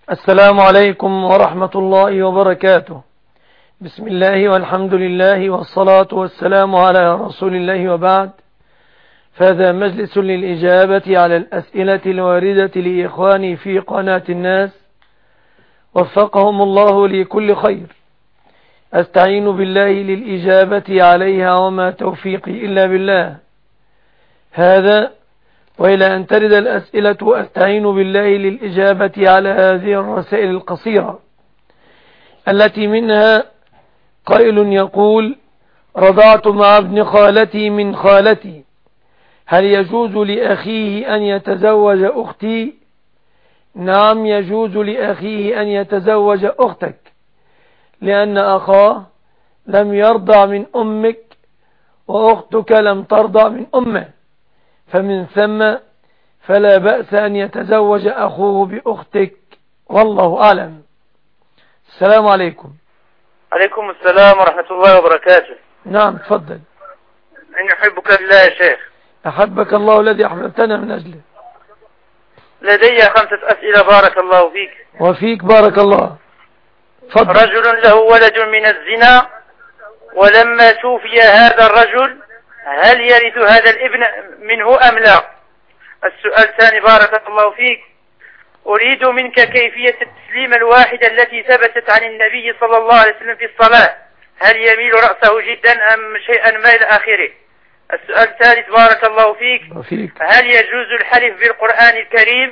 السلام عليكم ورحمة الله وبركاته. بسم الله والحمد لله والصلاة والسلام على رسول الله، وبعد، فهذا مجلس للإجابة على الأسئلة الواردة لإخواني في قناة الناس، وفقهم الله لكل خير. أستعين بالله للإجابة عليها، وما توفيقي إلا بالله. هذا وإلى أن ترد الأسئلة أستعين بالله للإجابة على هذه الرسائل القصيرة، التي منها قائل يقول: رضعت مع ابن خالتي من خالتي، هل يجوز لأخيه أن يتزوج أختي؟ نعم، يجوز لأخيه أن يتزوج أختك، لأن أخاه لم يرضع من أمك، وأختك لم ترضع من أمه، فمن ثم فلا بأس أن يتزوج أخوه بأختك، والله أعلم. السلام عليكم. عليكم السلام ورحمة الله وبركاته. نعم، تفضل. إني أحبك بالله يا شيخ. أحبك الله الذي أحببتنا من أجله. لدي 5 أسئلة بارك الله فيك. وفيك بارك الله. تفضل. رجل له ولد من الزنا، ولما توفي هذا الرجل هل يرث هذا الابن منه أم لا؟ السؤال الثاني بارك الله فيك: أريد منك كيفية التسليم الواحدة التي ثبتت عن النبي صلى الله عليه وسلم في الصلاة، هل يميل رأسه جدا أم شيئا ما إلى آخره؟ السؤال الثالث بارك الله فيك: هل يجوز الحلف بالقرآن الكريم؟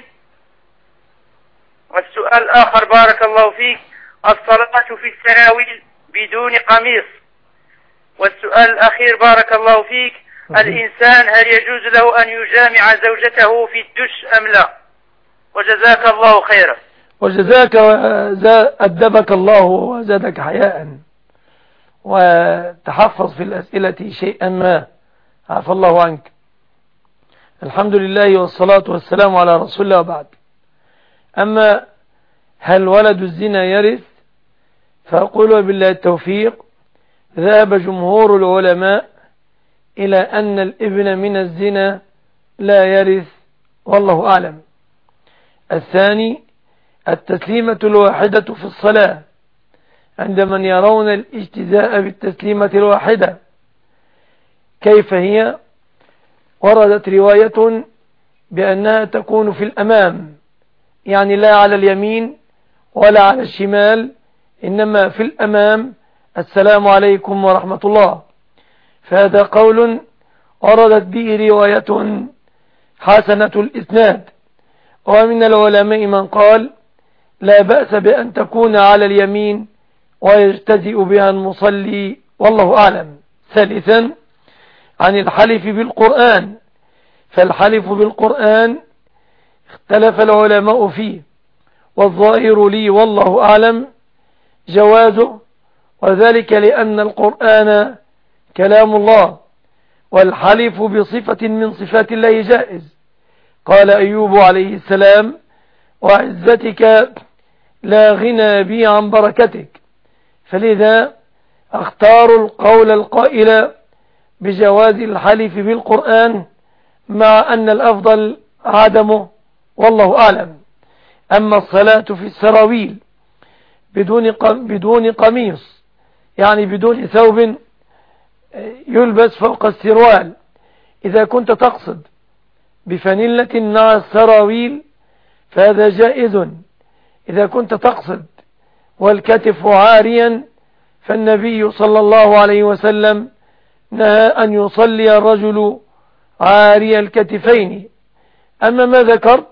والسؤال الآخر بارك الله فيك: الصلاة في السراويل بدون قميص. والسؤال الأخير بارك الله فيك: الإنسان هل يجوز له أن يجامع زوجته في الدش أم لا؟ وجزاك الله خيرا. وجزاك أدبك الله وزادك حياء، وتحفظ في الأسئلة شيئا ما، عفى الله عنك. الحمد لله والصلاة والسلام على رسول الله، وبعد. أما هل ولد الزنا يرث؟ فأقول بالله التوفيق: ذهب جمهور العلماء إلى أن الابن من الزنا لا يرث، والله أعلم. الثاني: التسليمة الواحدة في الصلاة، عند من يرون الاجتزاء بالتسليمة الواحدة. كيف هي؟ وردت رواية بأنها تكون في الأمام، يعني لا على اليمين ولا على الشمال، إنما في الأمام: السلام عليكم ورحمة الله. فهذا قول وردت به رواية حسنة الإسناد. ومن العلماء من قال لا بأس بأن تكون على اليمين ويجتزئ بها المصلي، والله أعلم. ثالثا: عن الحلف بالقرآن، فالحلف بالقرآن اختلف العلماء فيه، والظاهر لي والله أعلم جوازه، وذلك لأن القرآن كلام الله، والحلف بصفة من صفات الله جائز. قال أيوب عليه السلام: وعزتك لا غنى بي عن بركتك. فلذا اختار القول القائل بجواز الحلف بالقرآن، مع أن الأفضل عدمه، والله أعلم. أما الصلاة في السراويل بدون قميص، يعني بدون ثوب يلبس فوق السروال، إذا كنت تقصد بفانلة مع السراويل فهذا جائز. إذا كنت تقصد والكتف عاريا، فالنبي صلى الله عليه وسلم نهى أن يصلي الرجل عاري الكتفين. أما ما ذكرت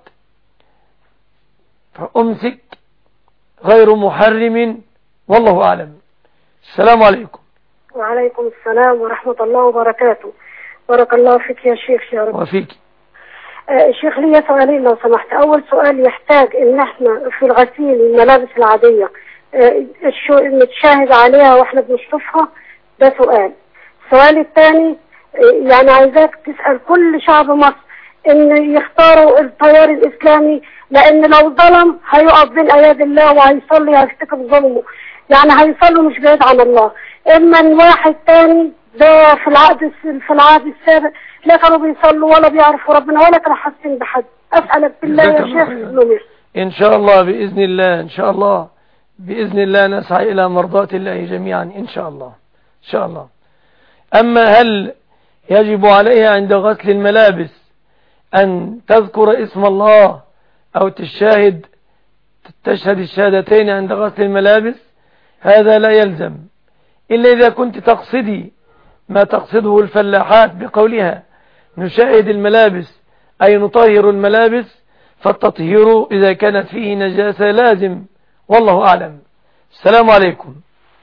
فأمسك، غير محرم، والله أعلم. السلام عليكم. وعليكم السلام ورحمة الله وبركاته. بارك الله فيك يا شيخ يا رب. وفيك. شيخ، لي سؤالين لو سمحت. أول سؤال: يحتاج إن احنا في الغسيل الملابس العادية نتشاهد عليها واحنا بنشطفها؟ ده سؤال. السؤال الثاني: يعني عايزاك تسأل كل شعب مصر إن يختاروا التيار الإسلامي، لأن لو ظلم هيقف بين أياد الله وهيصلي هيفتكر ظلمه، يعني هيصلوا مش بعيد عن الله. إما واحد تاني ده في العهد السابق لا كانوا بيصلوا ولا بيعرفوا ربنا ولا كانوا حاسين بحد. أسألك بالله يا شيخ نمر. إن شاء الله بإذن الله، إن شاء الله بإذن الله نسعى إلى مرضاة الله جميعا إن شاء الله، إن شاء الله. أما هل يجب عليها عند غسل الملابس أن تذكر اسم الله أو تشهد الشهادتين عند غسل الملابس؟ هذا لا يلزم، إلا إذا كنت تقصدي ما تقصده الفلاحات بقولها نشاهد الملابس أي نطهر الملابس، فالتطهير إذا كانت فيه نجاسة لازم، والله أعلم. السلام عليكم.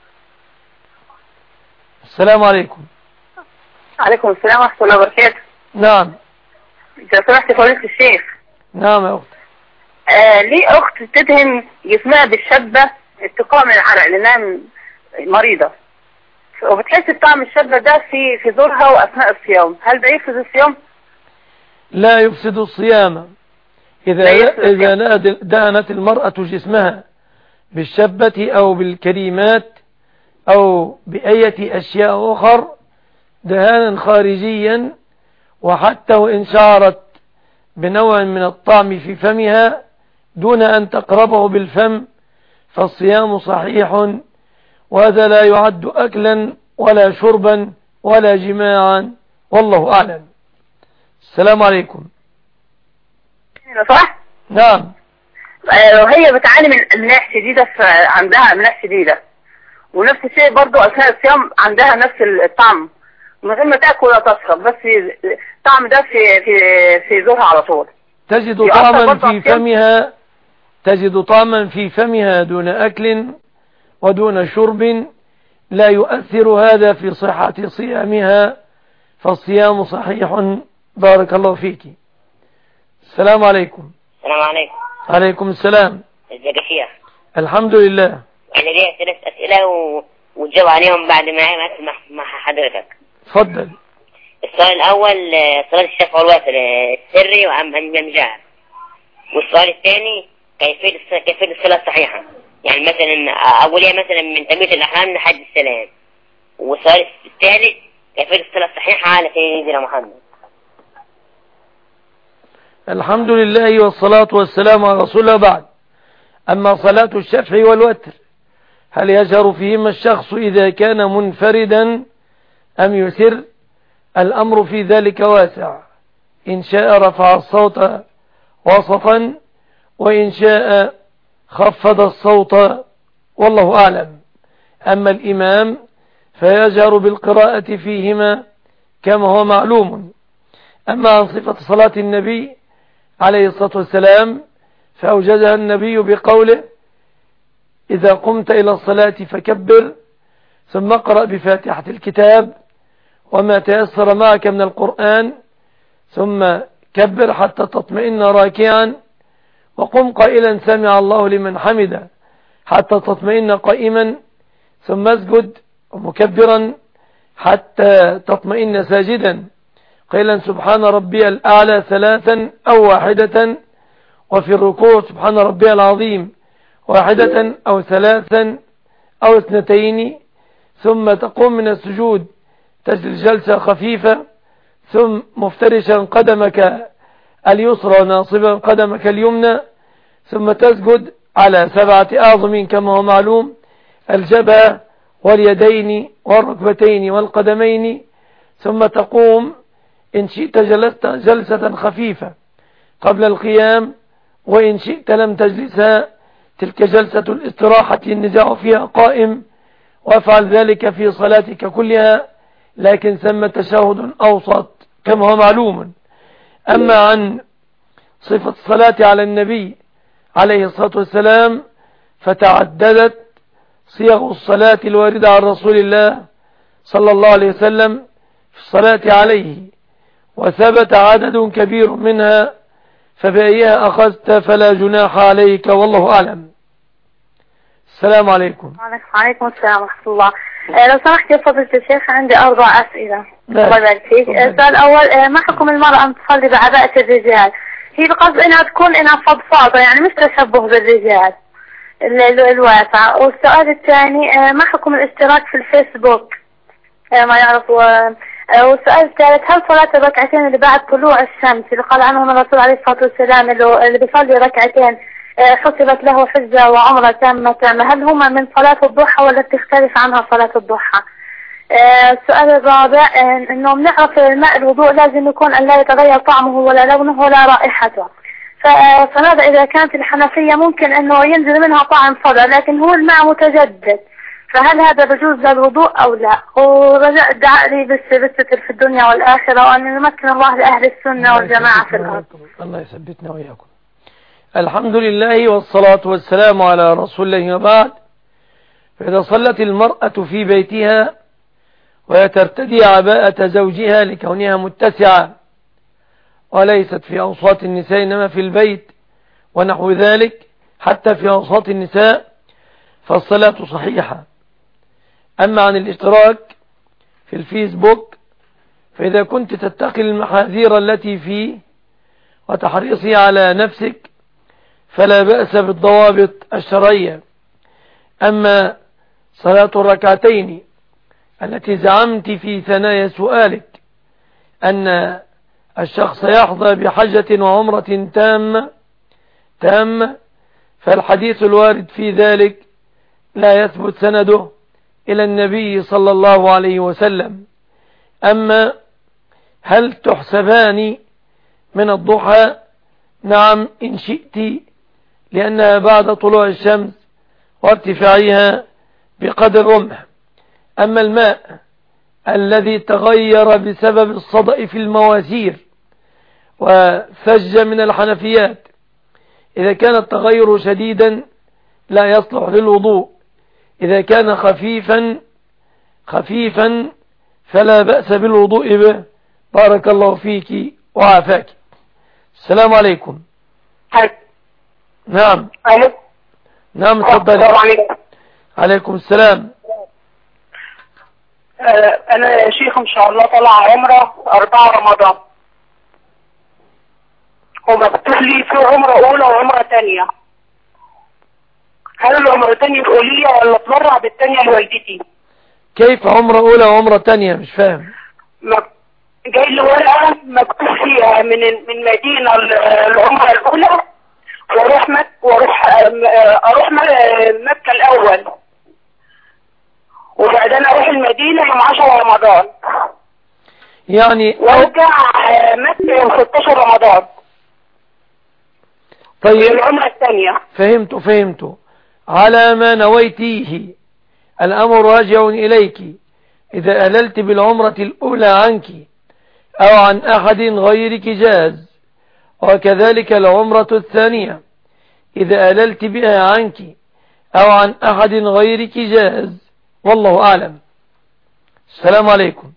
السلام عليكم. عليكم السلام ورحمة الله وبركاته. نعم. إذا سمحت فضيلة الشيخ. نعم يا أخت. ليه أخت تدهن جسمها بالشبة اتقاء من العرق لأنها مريضة، وبتحس بطعم الشبة ده في زورها وأثناء الصيام، هل ده يفسد الصيام؟ لا يفسد الصيام. إذا دهنت المرأة جسمها بالشبة أو بالكريمات أو بأية أشياء أخر دهانا خارجيا، وحتى وإن شعرت بنوع من الطعم في فمها دون أن تقربه بالفم فالصيام صحيح، وهذا لا يعد أكلا ولا شربا ولا جماعا، والله أعلم. السلام عليكم. صح؟ نعم. وهي بتعاني من أملاح شديدة، عندها أملاح شديدة، ونفس الشيء برضو أثناء الصيام عندها نفس الطعم من غير ما تأكل ولا تشرب، بس الطعم ده في زورها على طول. تجد طعما في فمها دون أكل ودون شرب، لا يؤثر هذا في صحة صيامها، فالصيام صحيح. بارك الله فيك. السلام عليكم. السلام عليكم. عليكم السلام. ازيك يا شيخ؟ الحمد لله. أنا ليا 3 أسئلة وتجاوب عليهم بعد ما أسمع مع حضرتك. اتفضل. السؤال الأول صلاة الشفع والوتر السري وأم جهر، والسؤال الثاني كيفية الصلاة الصحيحة، يعني مثلا أولية مثلا من تمييز الأحرام لحد السلام، والسؤال الثالث كيفية الصلاة الصحيحة على سيدنا محمد. الحمد لله والصلاة والسلام على رسول الله. بعد، أما صلاة الشفع والوتر هل يجهر فيهما الشخص إذا كان منفردا أم يسر؟ الأمر في ذلك واسع، إن شاء رفع الصوت وسطا وإن شاء خفض الصوت، والله أعلم. أما الإمام فيجهر بالقراءة فيهما كما هو معلوم. أما عن صفة صلاة النبي عليه الصلاة والسلام فأوجدها النبي بقوله إذا قمت إلى الصلاة فكبر ثم اقرأ بفاتحة الكتاب وما تيسر معك من القرآن، ثم كبر حتى تطمئن راكعا، وقم قائلا سمع الله لمن حمده حتى تطمئن قائما، ثم اسجد مكبرا حتى تطمئن ساجدا قائلا سبحان ربي الأعلى 3 أو 1، وفي الركوع سبحان ربي العظيم 1 أو 3 أو 2، ثم تقوم من السجود تجلس جلسة خفيفة، ثم مفترشا قدمك اليسرى ناصبا قدمك اليمنى، ثم تسجد على 7 أعظم كما هو معلوم، الجبهة واليدين والركبتين والقدمين، ثم تقوم إن شئت جلست جلسة خفيفة قبل القيام، وإن شئت لم تجلسها تلك جلسة الاستراحة النزاع فيها قائم، وافعل ذلك في صلاتك كلها، لكن ثم تشهد أوسط كما هو معلوم. أما عن صفة الصلاة على النبي عليه الصلاة والسلام فتعددت صيغ الصلاة الواردة عن رسول الله صلى الله عليه وسلم في الصلاة عليه، وثبت عدد كبير منها، فبأيها أخذت فلا جناح عليك، والله أعلم. السلام عليكم. وعليكم السلام ورحمة الله. لو سمحت يا فضيلة الشيخ عندي 4 أسئلة. الله يبارك فيك. السؤال الأول ما حكم المرأة أن تصلي بعباءة الرجال؟ هي القصد إنها تكون فضفاضة، يعني مش تشبه بالرجال الواسع. والسؤال الثاني ما حكم الاشتراك في الفيسبوك؟ ما يعرفوا. والسؤال الثالث هل صلاة الركعتين اللي بعد طلوع الشمس اللي قال عنهم الرسول عليه الصلاة والسلام اللي بيصلي ركعتين حسبت له حجة وعمرة تامة، هل هما من صلاة الضحى ولا تختلف عنها صلاة الضحى؟ السؤال الرابع انه بنعرف الماء الوضوء لازم يكون ان لا يتغير طعمه ولا لونه ولا رائحته، فماذا اذا كانت الحنفية ممكن انه ينزل منها طعم صدى لكن هو الماء متجدد، فهل هذا بجوز للوضوء او لا؟ ورجاء الدعاء لي بالستر في الدنيا والاخرة، وان يمكن الله لاهل السنة والجماعة في الارض. الله يثبتنا وإياكم. الحمد لله والصلاة والسلام على رسول الله وبعد. فإذا صلت المرأة في بيتها وهي ترتدي عباءة زوجها لكونها متسعة وليست في أوساط النساء إنما في البيت ونحو ذلك حتى في أوساط النساء فالصلاة صحيحة. أما عن الاشتراك في الفيسبوك فإذا كنت تتقي المحاذير التي فيه وتحرصي على نفسك فلا بأس بالضوابط الشرعية. أما صلاة الركعتين التي زعمت في ثنايا سؤالك أن الشخص يحظى بحجة وعمرة تامة فالحديث الوارد في ذلك لا يثبت سنده إلى النبي صلى الله عليه وسلم. أما هل تحسبان من الضحى؟ نعم إن شئت، لأنها بعد طلوع الشمس وارتفاعها بقدر رمح. أما الماء الذي تغير بسبب الصدأ في المواسير وفج من الحنفيات إذا كان التغير شديدا لا يصلح للوضوء، إذا كان خفيفا فلا بأس بالوضوء به. بارك الله فيك وعافاك. السلام عليكم. نعم. نعم تفضل. عليكم السلام. أنا يا شيخ إن شاء الله طلع عمرة 4 رمضان ومكتوب لي في عمرة أولى وعمرة تانية، هل العمرتين يبقوا لي ولا اتبرع بالتانية لوالدتي؟ كيف عمرة أولى وعمرة تانية؟ مش فاهم. جاي لي ورقة مكتوب فيها من مدينة العمرة الأولى أروح مكة الأول وبعدين أروح المدينة يوم 10 رمضان يعني وارجع مكة يوم 16 رمضان. طيب العمرة الثانية. فهمت. على ما نويتيه الأمر راجع إليك. إذا أهللت بالعمرة الأولى عنك أو عن أحد غيرك جاز، وكذلك العمرة الثانية إذا أهللت بها عنك أو عن أحد غيرك جاز، والله أعلم. السلام عليكم.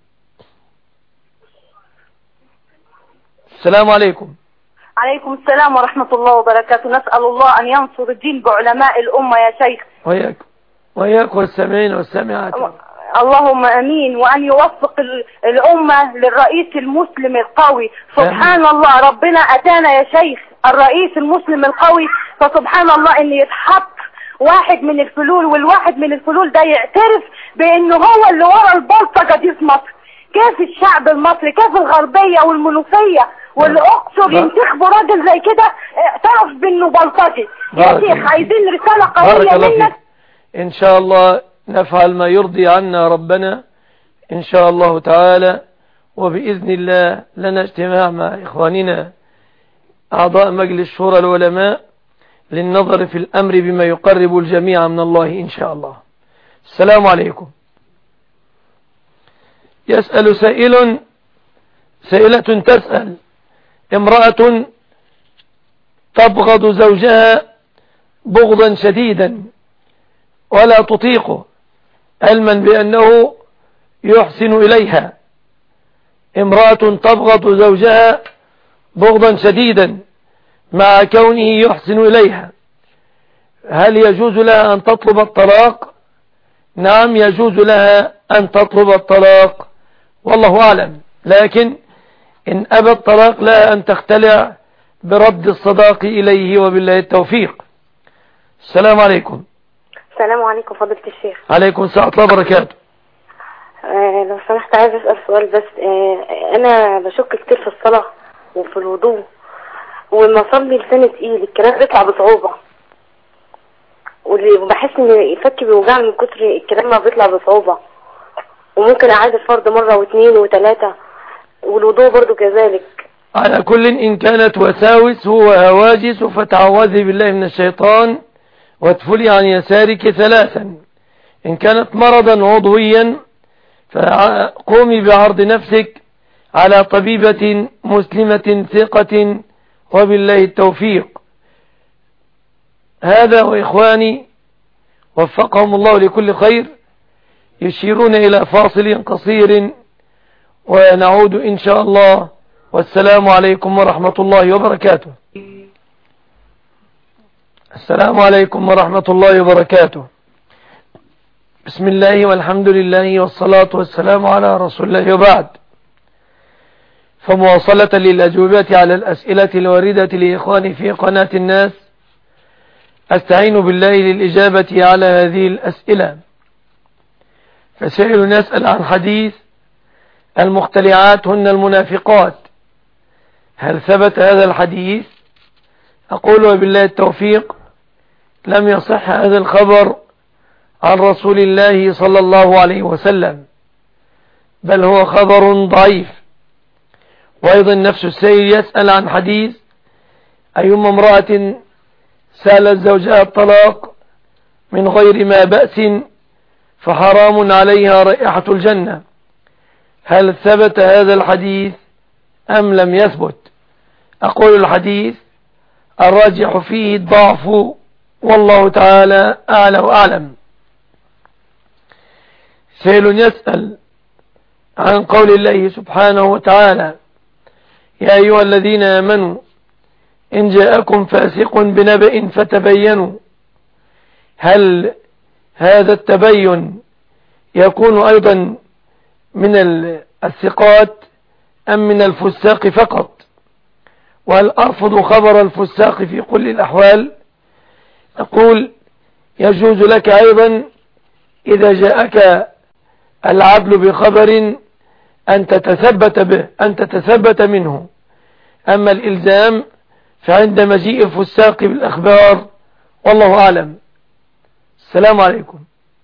السلام عليكم. عليكم السلام ورحمة الله وبركاته. نسأل الله أن ينصر الدين بعلماء الأمة يا شيخ. وإياك والسامعين والسامعات. اللهم أمين. وأن يوفق الأمة للرئيس المسلم القوي. سبحان الله، ربنا أتانا يا شيخ الرئيس المسلم القوي، فسبحان الله إن يتحط واحد من الفلول والواحد من الفلول ده يعترف بأنه هو اللي ورا البلطجة دي في مصر. كيف الشعب المصري، كيف الغربية والمنوفية والأقصر ينتخبوا راجل زي كده اعترف بأنه بلطجي؟ يا شيخ عايزين رسالة قوية منك. إن شاء الله نفعل ما يرضي عنا ربنا إن شاء الله تعالى. وبإذن الله لنا اجتماع مع إخواننا أعضاء مجلس شورى العلماء للنظر في الأمر بما يقرب الجميع من الله إن شاء الله. السلام عليكم. يسأل سائلة تسأل: امرأة تبغض زوجها بغضا شديدا ولا تطيقه علما بأنه يحسن إليها. امرأة تبغض زوجها بغضا شديدا مع كونه يحسن إليها، هل يجوز لها أن تطلب الطلاق؟ نعم يجوز لها أن تطلب الطلاق والله أعلم، لكن إن أبى الطلاق لها أن تختلع برد الصداق إليه وبالله التوفيق. السلام عليكم. السلام عليكم فضيلة الشيخ. عليكم السلام ورحمة الله وبركاته. لو سمحت عايز أسأل سؤال بس. أنا بشك كتير في الصلاة وفي الوضوء، ولما أصلي لساني تقيل الكلام بيطلع بصعوبة. وبحس ان فكي بيوجعني من كتر الكلام ما بيطلع بصعوبة، وممكن اعاد الفرض مرة واثنين وثلاثة، والوضوء برضو كذلك. على كل إن كانت وساوس وهواجس فتعوذي بالله من الشيطان وادفلي عن يسارك 3. إن كانت مرضا عضويا فقومي بعرض نفسك على طبيبة مسلمة ثقة وبالله التوفيق. هذا وإخواني وفقهم الله لكل خير يشيرون إلى فاصل قصير ونعود إن شاء الله، والسلام عليكم ورحمة الله وبركاته. السلام عليكم ورحمة الله وبركاته. بسم الله والحمد لله والصلاة والسلام على رسول الله وبعد. فمواصلة للأجوبة على الأسئلة الواردة لإخواني في قناة الناس، أستعين بالله للإجابة على هذه الأسئلة. فسائل يسأل عن حديث المختلعات هن المنافقات، هل ثبت هذا الحديث؟ أقول وبالله التوفيق لم يصح هذا الخبر عن رسول الله صلى الله عليه وسلم، بل هو خبر ضعيف. وأيضا نفس السائل يسأل عن حديث أيما امرأة سألت زوجها الطلاق من غير ما بأس فحرام عليها رائحة الجنة، هل ثبت هذا الحديث أم لم يثبت؟ أقول الحديث الراجح فيه الضعف، والله تعالى أعلى وأعلم. سائل يسأل عن قول الله سبحانه وتعالى يا أيها الذين آمنوا إن جاءكم فاسق بنبأ فتبينوا، هل هذا التبين يكون أيضا من الثقات أم من الفساق فقط؟ وهل أرفض خبر الفساق في كل الأحوال؟ أقول يجوز لك أيضا إذا جاءك العدل بخبر أن تتثبت به، أن تتثبت منه. أما الإلزام فعند مجيء الفساق بالأخبار، والله أعلم. السلام عليكم.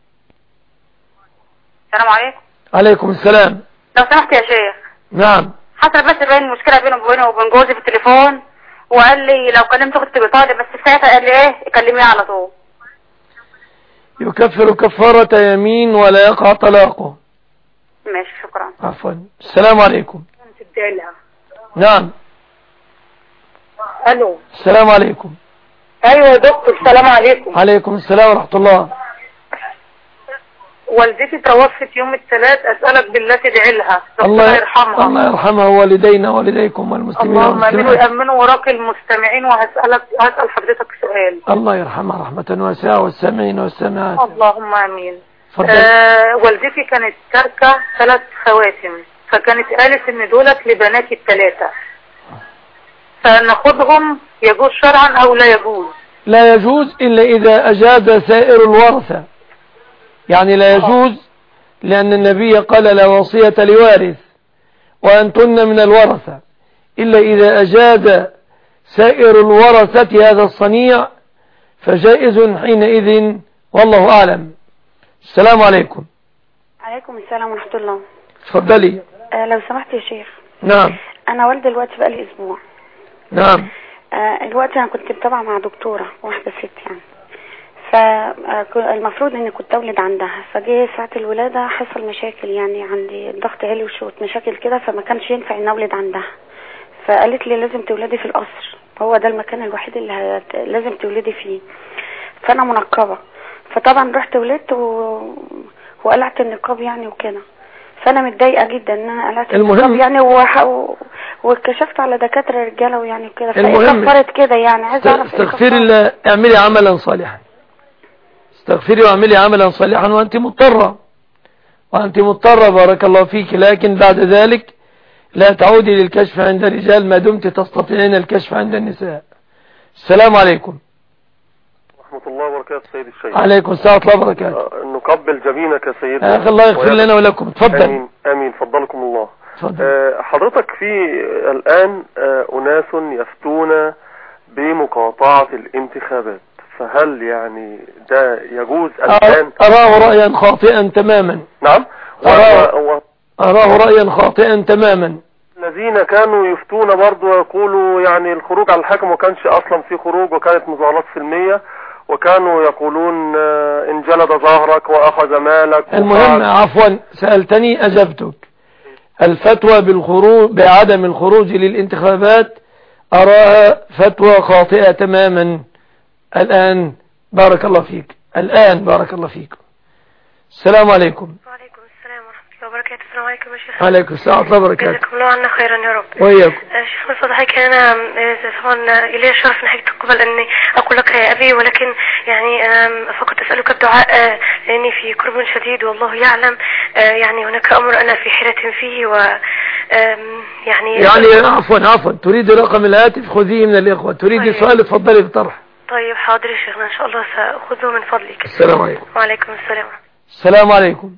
السلام عليكم. عليكم السلام. لو سمحت يا شيخ. نعم. حصل بس بين مشكلة بينه وبين جوزي في التليفون، وقال لي لو كلمت اختي بطالب، بس ساعتها قال لي ايه كلميه على طول. يكفر كفارة يمين ولا يقع طلاقه. ماشي شكرا. عفوا. السلام عليكم. نعم. الو. السلام عليكم. ايوه يا دكتور، السلام عليكم. عليكم السلام ورحمة الله. والدتي توفت يوم الثلاث، اسألك بالله تدعي لها الله يرحمها. الله يرحمها ووالدينا ووالديكم والمسلمين. اللهم امين ويأمنوا وراك المستمعين. هسأل حضرتك سؤال. الله يرحمها رحمة واسعة والسامعين والسامعات. اللهم امين. والدتي كانت تاركة 3 خواتم، فكانت قالت ان دولت لبناتي ال3، فناخدهم يجوز شرعا او لا يجوز؟ لا يجوز إلا إذا أجاز سائر الورثة، يعني لا يجوز لأن النبي قال لا وصية لوارث وأنتن من الورثة، إلا إذا أجاز سائر الورثة هذا الصنيع فجائز حينئذ، والله أعلم. السلام عليكم. عليكم السلام ورحمة الله. تفضلي. لو سمحت يا شيخ. نعم. أنا والدة الوقت بقالي أسبوع. نعم. الوقت أنا كنت متابعة مع دكتورة واحدة ست يعني، فالمفروض اني كنت اولد عندها، فجه ساعة الولادة حصل مشاكل، يعني عندي الضغط عالي وشوت مشاكل كده، فما كانش ينفع ان اولد عندها، فقالت لي لازم تولدي في القصر، هو ده المكان الوحيد اللي لازم تولدي فيه. فانا منقبة، فطبعا رحت ولدت وقلعت النقاب يعني وكده، فانا متضايقة جدا ان انا قلعت النقاب يعني واتكشفت على دكاترة رجالة ويعني وكده، فكفرت كده يعني. عايزة اعرف استغفري الله، اعملي عملا صالحا، استغفري واعملي عملا صالحا وأنت مضطرة بارك الله فيك، لكن بعد ذلك لا تعودي للكشف عند الرجال ما دمت تستطيعين الكشف عند النساء. السلام عليكم ورحمة الله وبركاته. سيد الشيخ. عليكم السلام ورحمة الله وبركاته. نقبل جبينك يا سيدنا. الله يغفر لنا ولكم. تفضل. امين امين. فضلكم الله. تفضل. حضرتك في الآن أناس يفتون بمقاطعة الانتخابات، فهل يعني ده يجوز الآن؟ أراه رأيا خاطئا تماما. نعم، أراه رأيا خاطئا تماما. الذين كانوا يفتون برضو يقولوا يعني الخروج على الحاكم ما كانش أصلا في خروج وكانت مظاهرات سلمية، وكانوا يقولون إن جلد ظهرك وأخذ مالك. المهم عفوا سألتني أجبتك. الفتوى بالخروج بعدم الخروج للانتخابات أراها فتوى خاطئة تماما. الآن بارك الله فيك. الآن بارك الله فيكم. السلام عليكم. وعليكم السلام ورحمة الله وبركاته. السلام عليكم يا شيخ. عليكم السلام ورحمة الله وبركاته. جزاكم الله عنا خيرا يا رب. وإياكم. شيخ نصر حضرتك أنا طبعا إلي الشرف من حضرتك تقبل أني أقول لك يا أبي، ولكن يعني أنا فقط أسألك الدعاء لأني في كرب شديد والله يعلم. يعني هناك أمر أنا في حيرة فيه و يعني عفوا تريد رقم الهاتف خذيه من الإخوة. تريد سؤال اتفضلي بطرح. طيب حاضر يا شيخنا إن شاء الله سأخذه من فضلك. السلام عليكم. وعليكم السلام. السلام عليكم.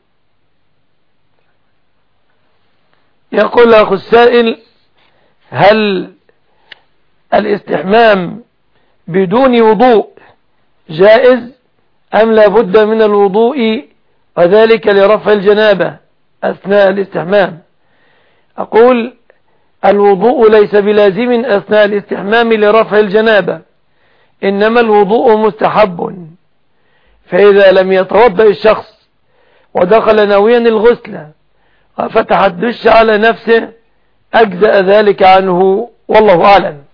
يقول أخو السائل: هل الاستحمام بدون وضوء جائز أم لا بد من الوضوء وذلك لرفع الجنابة أثناء الاستحمام؟ أقول الوضوء ليس بلازم أثناء الاستحمام لرفع الجنابة، إنما الوضوء مستحب. فإذا لم يتوضأ الشخص ودخل ناويا الغسل وفتح الدش على نفسه أجزأ ذلك عنه والله أعلم.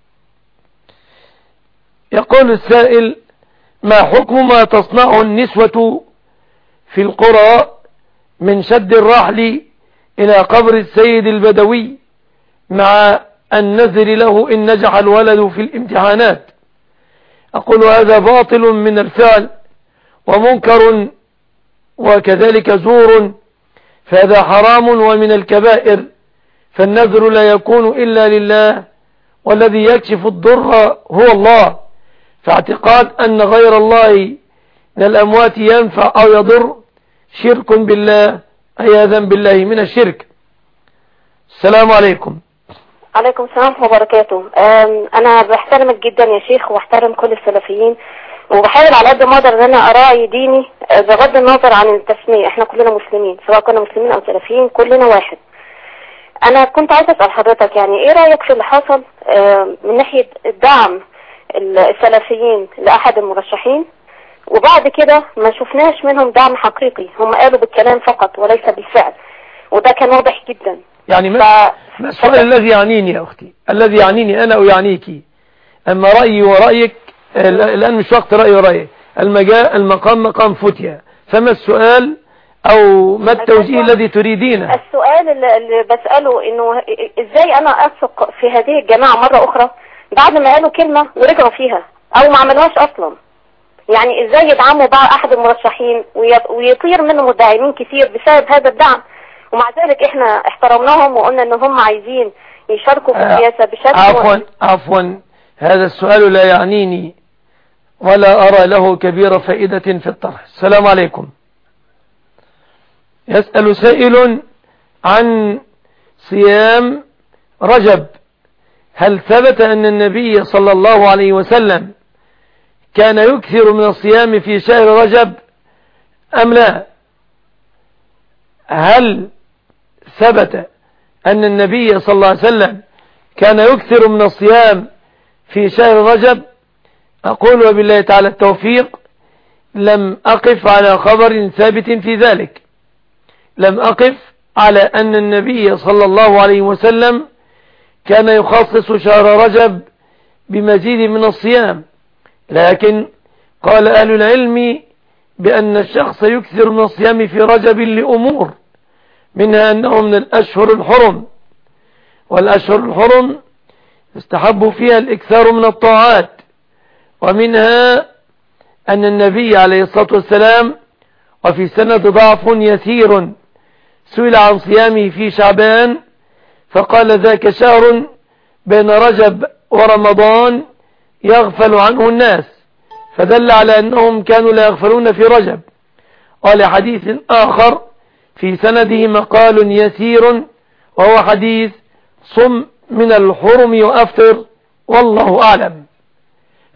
يقول السائل: ما حكم ما تصنعه النسوة في القرى من شد الرحل إلى قبر السيد البدوي مع النذر له إن نجح الولد في الامتحانات؟ أقول هذا باطل من الفعل ومنكر وكذلك زور، فهذا حرام ومن الكبائر، فالنذر لا يكون إلا لله والذي يكشف الضر هو الله، فاعتقاد أن غير الله من الأموات ينفع أو يضر شرك بالله، عياذا بالله من الشرك. السلام عليكم. عليكم السلام وبركاته. أنا بحترمك جدا يا شيخ واحترم كل السلفيين، وبحاول على قد ما اقدر ان انا اراعي ديني بغض النظر عن التسمية. احنا كلنا مسلمين، سواء كنا مسلمين او سلفيين كلنا واحد. انا كنت عايزة اسأل حضرتك يعني ايه رأيك في اللي حصل من ناحية الدعم السلفيين لأحد المرشحين، وبعد كده ما شفناش منهم دعم حقيقي، هم قالوا بالكلام فقط وليس بالفعل، وده كان واضح جدا. يعني ما السؤال الذي يعنيني يا أختي، الذي يعنيني أنا ويعنيكي، أما رأيي ورأيك الآن مش وقت رأي ورأي، المقام مقام فتية، فما السؤال أو ما التوجيه الذي تريدينه؟ السؤال اللي بسأله إنه إزاي أنا أثق في هذه الجماعة مرة أخرى بعد ما قالوا كلمة ورجعوا فيها أو ما عملوهاش أصلا؟ يعني إزاي يدعموا بعض أحد المرشحين ويطير منهم مدعمين كثير بسبب هذا الدعم، ومع ذلك إحنا احترمناهم وقلنا إن هم عايزين يشاركوا في السياسة بشكل عفوا هذا السؤال لا يعنيني ولا أرى له كبير فائدة في الطرح. السلام عليكم. يسأل سائل عن صيام رجب: هل ثبت أن النبي صلى الله عليه وسلم كان يكثر من الصيام في شهر رجب أم لا؟ هل ثبت أن النبي صلى الله عليه وسلم كان يكثر من الصيام في شهر رجب؟ أقول وبالله تعالى التوفيق لم أقف على خبر ثابت في ذلك، لم أقف على أن النبي صلى الله عليه وسلم كان يخصص شهر رجب بمزيد من الصيام، لكن قال أهل العلم بأن الشخص يكثر من الصيام في رجب لأمور، منها أنه من الأشهر الحرم، والأشهر الحرم يستحب فيها الإكثار من الطاعات، ومنها أن النبي عليه الصلاة والسلام وفي سند ضعف يسير سئل عن صيامه في شعبان فقال ذاك شهر بين رجب ورمضان يغفل عنه الناس، فدل على أنهم كانوا لا يغفلون في رجب. قال حديث آخر في سنده مقال يسير وهو حديث صم من الحرم وأفطر والله أعلم.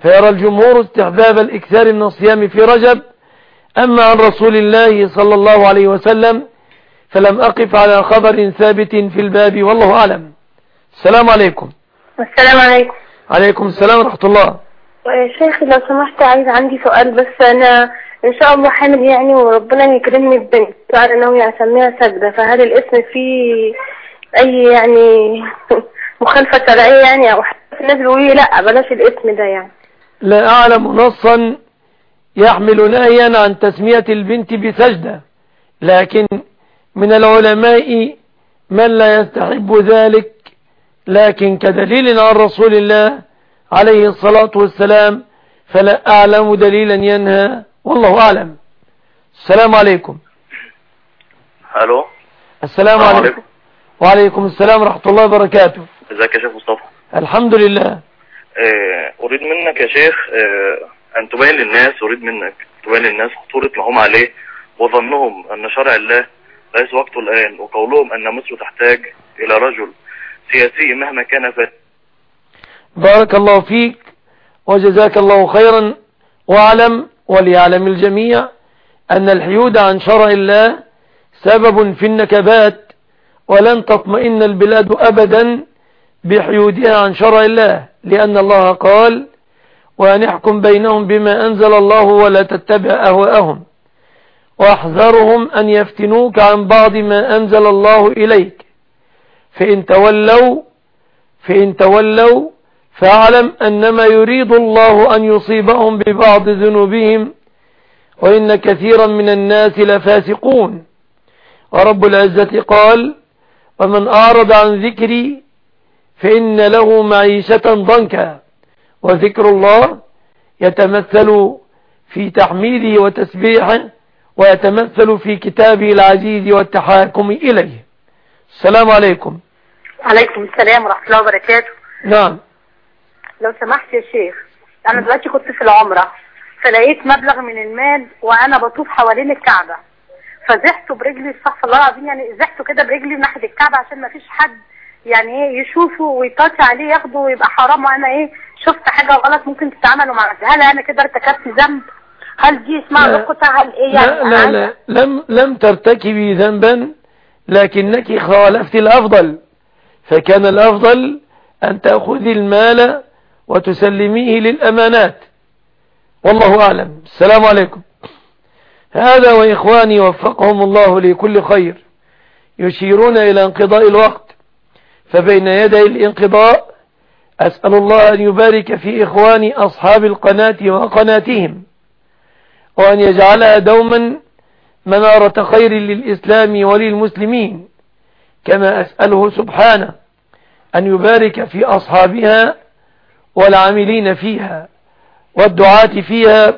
فيرى الجمهور استحباب الإكثار من الصيام في رجب. أما عن رسول الله صلى الله عليه وسلم فلم أقف على خبر ثابت في الباب، والله أعلم. السلام عليكم. السلام عليكم. عليكم السلام ورحمة الله. شيخ لو سمحت عندي سؤال، بس أنا إن شاء الله حامل يعني، وربنا يكرمني ببنت وأنا ناوية أسميها سجدة، فهل الاسم فيه أي يعني مخالفة شرعية يعني، أو الناس بيقولوا لا بلاش الاسم ده يعني؟ لا أعلم نصا يحمل نهيا عن تسمية البنت بسجدة، لكن من العلماء من لا يستحب ذلك، لكن كدليل عن رسول الله عليه الصلاة والسلام فلا أعلم دليلا ينهى، والله أعلم. السلام عليكم. الو. السلام عليكم. وعليكم السلام ورحمة الله وبركاته. ازيك يا شيخ مصطفى؟ الحمد لله. اريد منك يا شيخ ان تبين للناس خطورة ما هم عليه وظنهم ان شرع الله ليس وقته الان، وقولهم ان مصر تحتاج الى رجل سياسي مهما كان فيه. بارك الله فيك وجزاك الله خيرا. واعلم وليعلم الجميع أن الحيود عن شرع الله سبب في النكبات، ولن تطمئن البلاد أبدا بحيودها عن شرع الله، لأن الله قال: وأن يحكم بينهم بما أنزل الله ولا تتبع أهواءهم واحذرهم أن يفتنوك عن بعض ما أنزل الله إليك، فإن تولوا فاعلم أنما يريد الله أن يصيبهم ببعض ذنوبهم وإن كثيرا من الناس لفاسقون. ورب العزة قال: ومن أعرض عن ذكري فإن له معيشة ضنكا. وذكر الله يتمثل في تحميده وتسبيحه، ويتمثل في كتابه العزيز والتحاكم إليه. السلام عليكم. عليكم السلام ورحمة الله وبركاته. نعم. لو سمحت يا شيخ، أنا دلوقتي كنت في العمرة، فلقيت مبلغ من المال وأنا بطوف حوالين الكعبة، فزحته برجلي، استغفر الله العظيم، يعني زحته كده برجلي ناحية الكعبة عشان ما فيش حد يعني ايه يشوفه ويطاش عليه ياخده ويبقى حرام، وانا ايه شفت حاجة غلط ممكن تتعمل وما عملتها. هل انا كده ارتكبت ذنب؟ هل دي اسمها نقطة؟ هل ايه يعني؟ لا لم ترتكبي ذنبا، لكنك خالفت الافضل، فكان الافضل ان تأخذي المال وتسلميه للامانات، والله اعلم. السلام عليكم. هذا وإخواني وفقهم الله لكل خير يشيرون إلى انقضاء الوقت، فبين يدي الانقضاء أسأل الله أن يبارك في إخواني أصحاب القناة وقناتهم، وأن يجعلها دوما منارة خير للإسلام وللمسلمين، كما أسأله سبحانه أن يبارك في أصحابها والعاملين فيها والدعاة فيها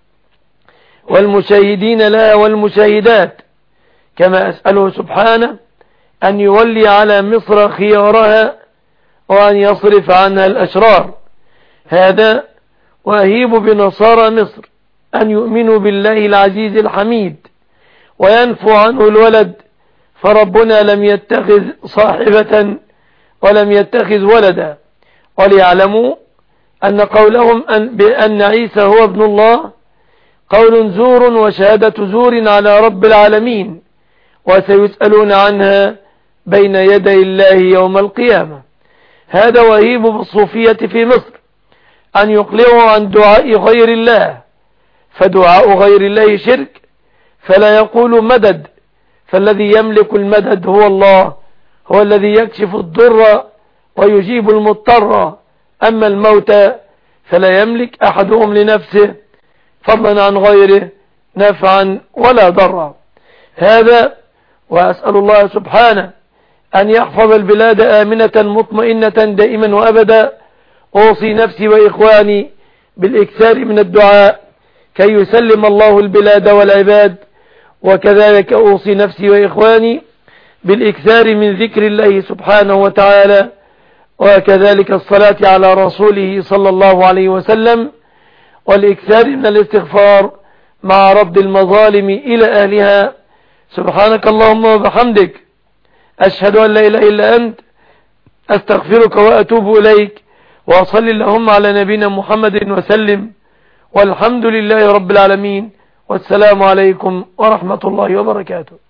والمشاهدين لها والمشاهدات، كما أسأله سبحانه أن يولي على مصر خيارها وأن يصرف عنها الأشرار. هذا وأهيب بنصارى مصر أن يؤمنوا بالله العزيز الحميد وينفوا عنه الولد، فربنا لم يتخذ صاحبة ولم يتخذ ولدا، وليعلموا أن قولهم بأن عيسى هو ابن الله قول زور وشهادة زور على رب العالمين، وسيسألون عنها بين يدي الله يوم القيامة. هذا وهيب بالصوفية في مصر أن يقلعوا عن دعاء غير الله، فدعاء غير الله شرك، فلا يقول مدد، فالذي يملك المدد هو الله، هو الذي يكشف الضر ويجيب المضطر، أما الموت فلا يملك أحدهم لنفسه فضلا عن غيره نفعا ولا ضرا. هذا وأسأل الله سبحانه أن يحفظ البلاد آمنة مطمئنة دائما وأبدا. أوصي نفسي وإخواني بالإكثار من الدعاء كي يسلم الله البلاد والعباد، وكذلك أوصي نفسي وإخواني بالإكثار من ذكر الله سبحانه وتعالى، وكذلك الصلاة على رسوله صلى الله عليه وسلم، والإكثار من الاستغفار مع رد المظالم إلى أهلها. سبحانك اللهم وبحمدك، أشهد أن لا إله إلا أنت، أستغفرك وأتوب إليك، وصل اللهم على نبينا محمد وسلم، والحمد لله رب العالمين، والسلام عليكم ورحمة الله وبركاته.